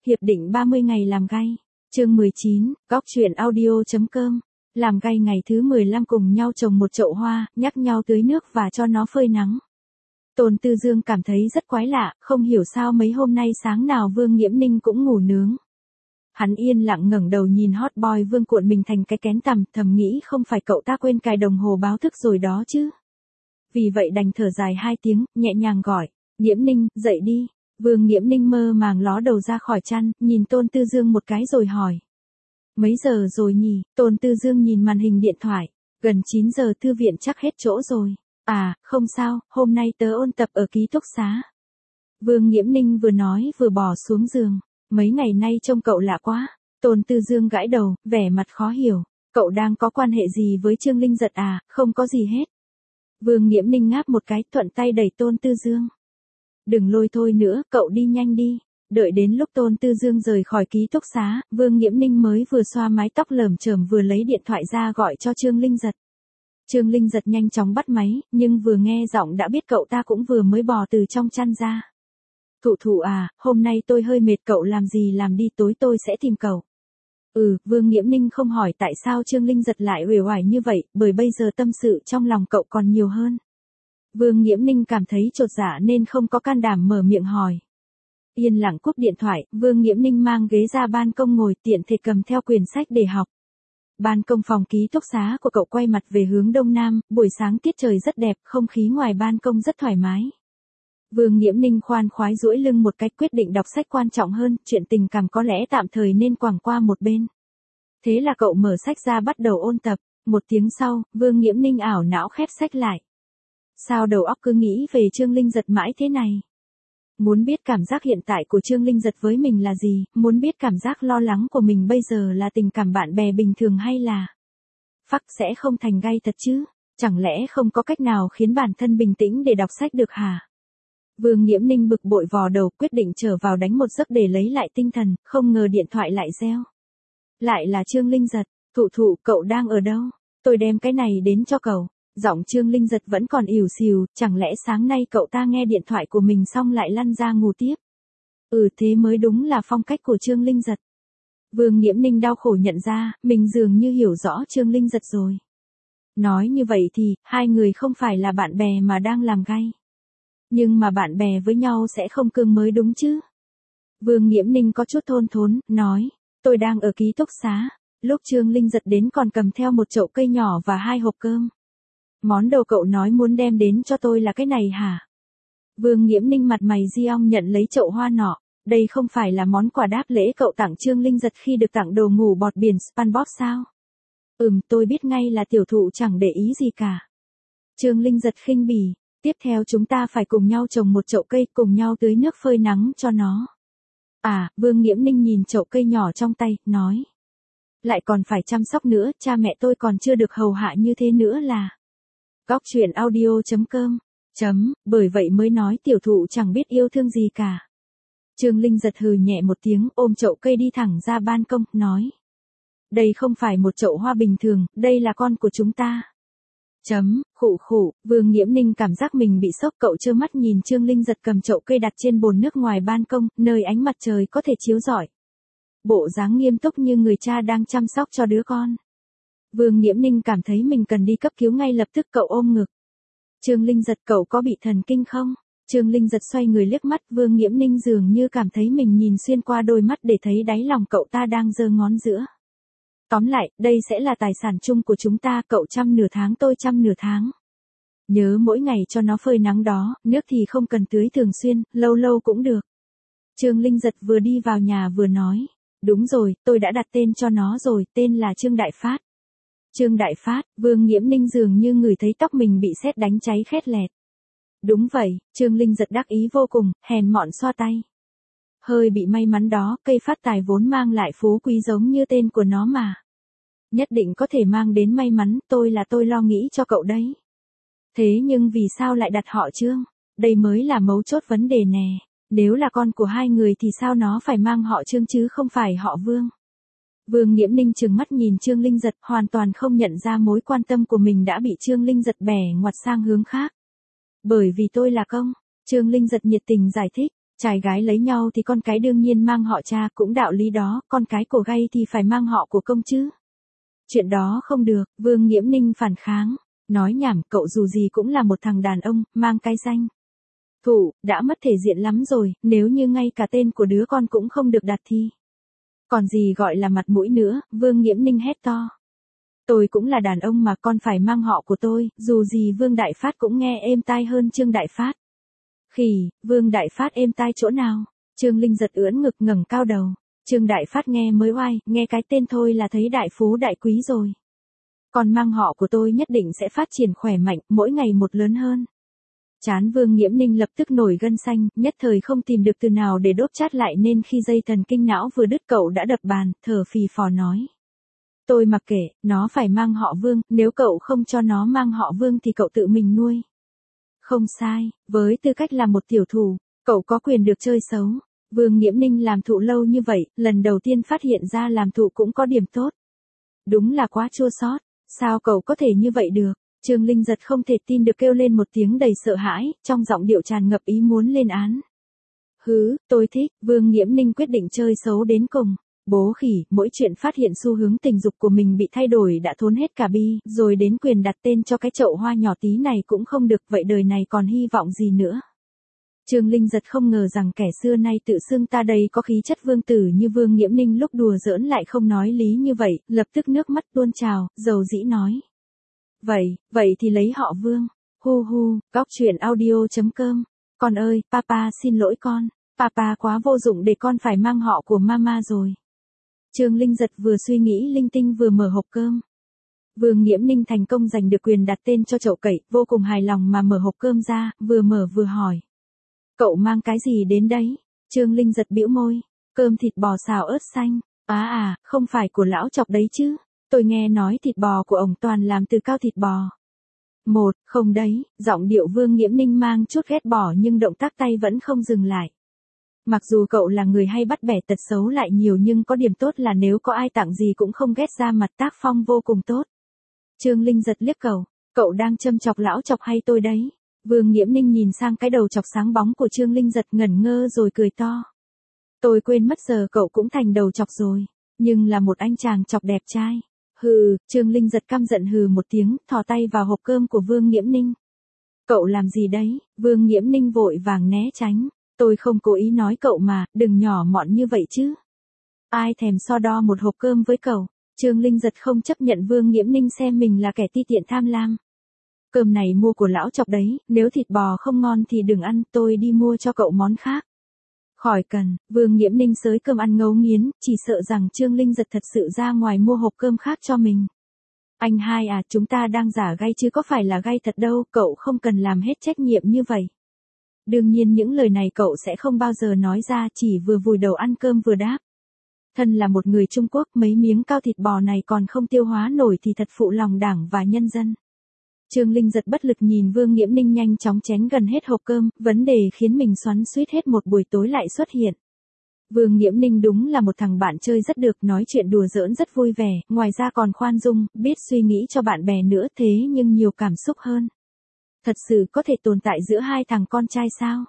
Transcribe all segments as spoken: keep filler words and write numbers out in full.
Hiệp định ba mươi ngày làm gay. Chương mười chín, góc truyện audio.com. Làm gay ngày thứ mười lăm cùng nhau trồng một chậu hoa, nhắc nhau tưới nước và cho nó phơi nắng. Tôn Tư Dương cảm thấy rất quái lạ, không hiểu sao mấy hôm nay sáng nào Vương Nghiễm Ninh cũng ngủ nướng. Hắn yên lặng ngẩng đầu nhìn hot boy Vương cuộn mình thành cái kén tằm, thầm nghĩ không phải cậu ta quên cài đồng hồ báo thức rồi đó chứ. Vì vậy đành thở dài hai tiếng, nhẹ nhàng gọi, Nghiễm Ninh, dậy đi. Vương Nghiễm Ninh mơ màng ló đầu ra khỏi chăn, nhìn Tôn Tư Dương một cái rồi hỏi. Mấy giờ rồi nhỉ? Tôn Tư Dương nhìn màn hình điện thoại, gần chín giờ, thư viện chắc hết chỗ rồi. À, không sao, hôm nay tớ ôn tập ở ký túc xá. Vương Nghiễm Ninh vừa nói vừa bò xuống giường. Mấy ngày nay trông cậu lạ quá. Tôn Tư Dương gãi đầu, vẻ mặt khó hiểu. Cậu đang có quan hệ gì với Trương Linh Giật à? Không có gì hết. Vương Nghiễm Ninh ngáp một cái, thuận tay đẩy Tôn Tư Dương. Đừng lôi thôi nữa, cậu đi nhanh đi. Đợi đến lúc Tôn Tư Dương rời khỏi ký túc xá, Vương Nghiễm Ninh mới vừa xoa mái tóc lởm chởm vừa lấy điện thoại ra gọi cho Trương Linh Giật. Trương Linh Giật nhanh chóng bắt máy, nhưng vừa nghe giọng đã biết cậu ta cũng vừa mới bò từ trong chăn ra. Thụ thụ à, hôm nay tôi hơi mệt, cậu làm gì làm đi, tối tôi sẽ tìm cậu. Ừ, Vương Nghiễm Ninh không hỏi tại sao Trương Linh Giật lại uể oải như vậy, bởi bây giờ tâm sự trong lòng cậu còn nhiều hơn. Vương Nghiễm Ninh cảm thấy chột dạ nên không có can đảm mở miệng hỏi. Yên lặng cúp điện thoại, Vương Nghiễm Ninh mang ghế ra ban công ngồi, tiện thể cầm theo quyển sách để học. Ban công phòng ký túc xá của cậu quay mặt về hướng đông nam, buổi sáng tiết trời rất đẹp, không khí ngoài ban công rất thoải mái. Vương Nghiễm Ninh khoan khoái duỗi lưng một cách, quyết định đọc sách quan trọng hơn, chuyện tình cảm có lẽ tạm thời nên quẳng qua một bên. Thế là cậu mở sách ra bắt đầu ôn tập, một tiếng sau, Vương Nghiễm Ninh ảo não khép sách lại. Sao đầu óc cứ nghĩ về Trương Linh Giật mãi thế này? Muốn biết cảm giác hiện tại của Trương Linh Giật với mình là gì, muốn biết cảm giác lo lắng của mình bây giờ là tình cảm bạn bè bình thường hay là... Phắc sẽ không thành gay thật chứ, chẳng lẽ không có cách nào khiến bản thân bình tĩnh để đọc sách được hả? Vương Nghiễm Ninh bực bội vò đầu, quyết định trở vào đánh một giấc để lấy lại tinh thần, không ngờ điện thoại lại reo. Lại là Trương Linh Giật, thụ thụ, cậu đang ở đâu? Tôi đem cái này đến cho cậu. Giọng Trương Linh Giật vẫn còn ỉu xìu, chẳng lẽ sáng nay cậu ta nghe điện thoại của mình xong lại lăn ra ngủ tiếp? Ừ, thế mới đúng là phong cách của Trương Linh Giật. Vương Nghiễm Ninh đau khổ nhận ra, mình dường như hiểu rõ Trương Linh Giật rồi. Nói như vậy thì, hai người không phải là bạn bè mà đang làm gay. Nhưng mà bạn bè với nhau sẽ không cương mới đúng chứ? Vương Nghiễm Ninh có chút thôn thốn, nói, tôi đang ở ký túc xá. Lúc Trương Linh Giật đến còn cầm theo một chậu cây nhỏ và hai hộp cơm. Món đồ cậu nói muốn đem đến cho tôi là cái này hả? Vương Nghiễm Ninh mặt mày di ong nhận lấy chậu hoa nọ. Đây không phải là món quà đáp lễ cậu tặng Trương Linh Giật khi được tặng đồ ngủ bọt biển SpongeBob sao? Ừm, tôi biết ngay là tiểu thụ chẳng để ý gì cả. Trương Linh Giật khinh bỉ. Tiếp theo chúng ta phải cùng nhau trồng một chậu cây, cùng nhau tưới nước phơi nắng cho nó. À, Vương Nghiễm Ninh nhìn chậu cây nhỏ trong tay, nói. Lại còn phải chăm sóc nữa, cha mẹ tôi còn chưa được hầu hạ như thế nữa là. Góc truyện audio.com. Chấm, bởi vậy mới nói tiểu thụ chẳng biết yêu thương gì cả. Trương Linh Giật hừ nhẹ một tiếng, ôm chậu cây đi thẳng ra ban công, nói. Đây không phải một chậu hoa bình thường, đây là con của chúng ta. Chấm, khụ khụ, Vương Nghiễm Ninh cảm giác mình bị sốc, cậu trơ mắt nhìn Trương Linh Giật cầm chậu cây đặt trên bồn nước ngoài ban công, nơi ánh mặt trời có thể chiếu rọi. Bộ dáng nghiêm túc như người cha đang chăm sóc cho đứa con. Vương Nghiễm Ninh cảm thấy mình cần đi cấp cứu ngay lập tức, cậu ôm ngực. Trương Linh Giật, cậu có bị thần kinh không? Trương Linh Giật xoay người liếc mắt, Vương Nghiễm Ninh dường như cảm thấy mình nhìn xuyên qua đôi mắt để thấy đáy lòng cậu ta đang giơ ngón giữa. Tóm lại, đây sẽ là tài sản chung của chúng ta, cậu chăm nửa tháng tôi chăm nửa tháng. Nhớ mỗi ngày cho nó phơi nắng đó, nước thì không cần tưới thường xuyên, lâu lâu cũng được. Trương Linh Giật vừa đi vào nhà vừa nói, đúng rồi, tôi đã đặt tên cho nó rồi, tên là Trương Đại Phát. Trương Đại Phát, Vương Nghiễm Ninh dường như ngửi thấy tóc mình bị sét đánh cháy khét lẹt. Đúng vậy, Trương Linh Giật đắc ý vô cùng, hèn mọn xoa tay. Hơi bị may mắn đó, cây phát tài vốn mang lại phú quý giống như tên của nó mà. Nhất định có thể mang đến may mắn, tôi là tôi lo nghĩ cho cậu đấy. Thế nhưng vì sao lại đặt họ Trương? Đây mới là mấu chốt vấn đề nè. Nếu là con của hai người thì sao nó phải mang họ Trương chứ không phải họ Vương? Vương Nghiễm Ninh trừng mắt nhìn Trương Linh Giật, hoàn toàn không nhận ra mối quan tâm của mình đã bị Trương Linh Giật bẻ ngoặt sang hướng khác. Bởi vì tôi là công, Trương Linh Giật nhiệt tình giải thích. Trai gái lấy nhau thì con cái đương nhiên mang họ cha, cũng đạo lý đó, con cái của gay thì phải mang họ của công chứ. Chuyện đó không được, Vương Nghiễm Ninh phản kháng. Nói nhảm, cậu dù gì cũng là một thằng đàn ông, mang cái danh thụ, đã mất thể diện lắm rồi, nếu như ngay cả tên của đứa con cũng không được đặt thì còn gì gọi là mặt mũi nữa, Vương Nghiễm Ninh hét to. Tôi cũng là đàn ông mà, con phải mang họ của tôi, dù gì Vương Đại Phát cũng nghe êm tai hơn Trương Đại Phát. Khỉ, Vương Đại Phát êm tai chỗ nào? Trương Linh giật ưỡn ngực ngẩng cao đầu. Trương Đại Phát nghe mới oai, nghe cái tên thôi là thấy đại phú đại quý rồi. Còn mang họ của tôi nhất định sẽ phát triển khỏe mạnh, mỗi ngày một lớn hơn. Chán Vương Nghiễm Ninh lập tức nổi gân xanh, nhất thời không tìm được từ nào để đốt chát lại nên khi dây thần kinh não vừa đứt cậu đã đập bàn, thở phì phò nói. Tôi mặc kệ, nó phải mang họ Vương, nếu cậu không cho nó mang họ Vương thì cậu tự mình nuôi. Không sai, với tư cách là một tiểu thủ, cậu có quyền được chơi xấu. Vương Nghiễm Ninh làm thụ lâu như vậy, lần đầu tiên phát hiện ra làm thụ cũng có điểm tốt. Đúng là quá chua xót, sao cậu có thể như vậy được? Trương Linh giật không thể tin được kêu lên một tiếng đầy sợ hãi, trong giọng điệu tràn ngập ý muốn lên án. Hứ, tôi thích, Vương Nghiễm Ninh quyết định chơi xấu đến cùng. Bố khỉ, mỗi chuyện phát hiện xu hướng tình dục của mình bị thay đổi đã thốn hết cả bi, rồi đến quyền đặt tên cho cái chậu hoa nhỏ tí này cũng không được, vậy đời này còn hy vọng gì nữa. Trương Linh giật không ngờ rằng kẻ xưa nay tự xưng ta đây có khí chất vương tử như Vương Nghiễm Ninh lúc đùa giỡn lại không nói lý như vậy, lập tức nước mắt tuôn trào, dầu dĩ nói. Vậy, vậy thì lấy họ Vương. Hu hu, góc truyện audio chấm com. Con ơi, papa xin lỗi con. Papa quá vô dụng để con phải mang họ của mama rồi. Trương Linh giật vừa suy nghĩ linh tinh vừa mở hộp cơm. Vương Nghiễm Ninh thành công giành được quyền đặt tên cho chậu cậy, vô cùng hài lòng mà mở hộp cơm ra, vừa mở vừa hỏi. Cậu mang cái gì đến đấy? Trương Linh giật bĩu môi. Cơm thịt bò xào ớt xanh. Á à, à, không phải của lão Chọc đấy chứ. Tôi nghe nói thịt bò của ổng toàn làm từ cao thịt bò. Một, không đấy, giọng điệu Vương Nghiễm Ninh mang chút ghét bỏ nhưng động tác tay vẫn không dừng lại. Mặc dù cậu là người hay bắt bẻ tật xấu lại nhiều nhưng có điểm tốt là nếu có ai tặng gì cũng không ghét, ra mặt tác phong vô cùng tốt. Trương Linh giật liếc cậu, cậu đang châm chọc lão Chọc hay tôi đấy? Vương Nghiễm Ninh nhìn sang cái đầu chọc sáng bóng của Trương Linh giật ngẩn ngơ rồi cười to. Tôi quên mất giờ cậu cũng thành đầu chọc rồi, nhưng là một anh chàng chọc đẹp trai. Hừ, Trương Linh giật căm giận hừ một tiếng, thò tay vào hộp cơm của Vương Nghiễm Ninh. Cậu làm gì đấy? Vương Nghiễm Ninh vội vàng né tránh. Tôi không cố ý nói cậu mà, đừng nhỏ mọn như vậy chứ. Ai thèm so đo một hộp cơm với cậu. Trương Linh giật không chấp nhận Vương Nghiễm Ninh xem mình là kẻ ti tiện tham lam. Cơm này mua của lão Chọc đấy, nếu thịt bò không ngon thì đừng ăn, tôi đi mua cho cậu món khác. Khỏi cần, Vương Nghiễm Ninh xới cơm ăn ngấu nghiến, chỉ sợ rằng Trương Linh giật thật sự ra ngoài mua hộp cơm khác cho mình. Anh hai à, chúng ta đang giả gay chứ có phải là gay thật đâu, cậu không cần làm hết trách nhiệm như vậy. Đương nhiên những lời này cậu sẽ không bao giờ nói ra, chỉ vừa vùi đầu ăn cơm vừa đáp. Thân là một người Trung Quốc, mấy miếng cao thịt bò này còn không tiêu hóa nổi thì thật phụ lòng đảng và nhân dân. Trương Linh giật bất lực nhìn Vương Nghiễm Ninh nhanh chóng chén gần hết hộp cơm, vấn đề khiến mình xoắn xuýt hết một buổi tối lại xuất hiện. Vương Nghiễm Ninh đúng là một thằng bạn chơi rất được, nói chuyện đùa giỡn rất vui vẻ, ngoài ra còn khoan dung, biết suy nghĩ cho bạn bè nữa, thế nhưng nhiều cảm xúc hơn. Thật sự có thể tồn tại giữa hai thằng con trai sao?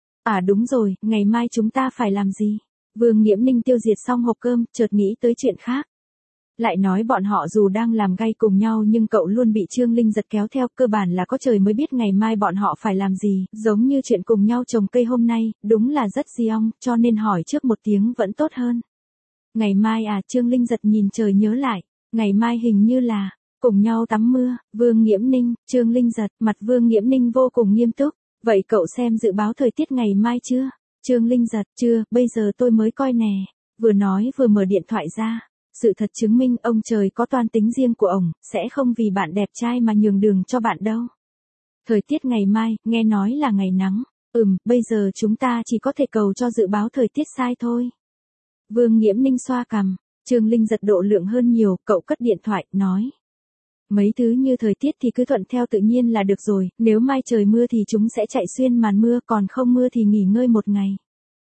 À đúng rồi, ngày mai chúng ta phải làm gì? Vương Nghiễm Ninh tiêu diệt xong hộp cơm, chợt nghĩ tới chuyện khác. Lại nói bọn họ dù đang làm gay cùng nhau nhưng cậu luôn bị Trương Linh giật kéo theo, cơ bản là có trời mới biết ngày mai bọn họ phải làm gì, giống như chuyện cùng nhau trồng cây hôm nay, đúng là rất di ong, cho nên hỏi trước một tiếng vẫn tốt hơn. Ngày mai à, Trương Linh giật nhìn trời nhớ lại, ngày mai hình như là cùng nhau tắm mưa. Vương Nghiễm Ninh, Trương Linh giật, mặt Vương Nghiễm Ninh vô cùng nghiêm túc. Vậy cậu xem dự báo thời tiết ngày mai chưa? Trương Linh giật, chưa, bây giờ tôi mới coi nè. Vừa nói vừa mở điện thoại ra. Sự thật chứng minh ông trời có toan tính riêng của ổng, sẽ không vì bạn đẹp trai mà nhường đường cho bạn đâu. Thời tiết ngày mai, nghe nói là ngày nắng. Ừm, bây giờ chúng ta chỉ có thể cầu cho dự báo thời tiết sai thôi. Vương Nghiễm Ninh xoa cằm. Trương Linh giật độ lượng hơn nhiều, cậu cất điện thoại, nói. Mấy thứ như thời tiết thì cứ thuận theo tự nhiên là được rồi, nếu mai trời mưa thì chúng sẽ chạy xuyên màn mưa, còn không mưa thì nghỉ ngơi một ngày.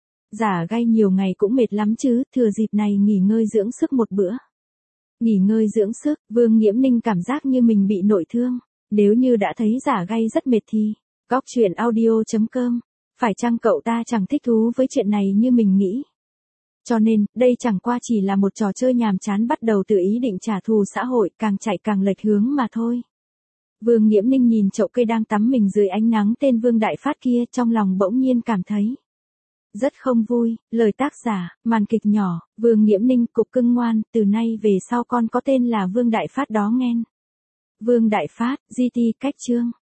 Giả gay nhiều ngày cũng mệt lắm chứ, thừa dịp này nghỉ ngơi dưỡng sức một bữa. Nghỉ ngơi dưỡng sức, Vương Nghiễm Ninh cảm giác như mình bị nội thương. Nếu như đã thấy giả gay rất mệt thì, góc truyện audio chấm com Phải chăng cậu ta chẳng thích thú với chuyện này như mình nghĩ? Cho nên, đây chẳng qua chỉ là một trò chơi nhàm chán bắt đầu từ ý định trả thù xã hội, càng chạy càng lệch hướng mà thôi. Vương Nghiễm Ninh nhìn chậu cây đang tắm mình dưới ánh nắng tên Vương Đại Phát kia, trong lòng bỗng nhiên cảm thấy rất không vui. Lời tác giả, màn kịch nhỏ, Vương Nghiễm Ninh, cục cưng ngoan, từ nay về sau con có tên là Vương Đại Phát đó nghen. Vương Đại Phát, giê tê cách chương.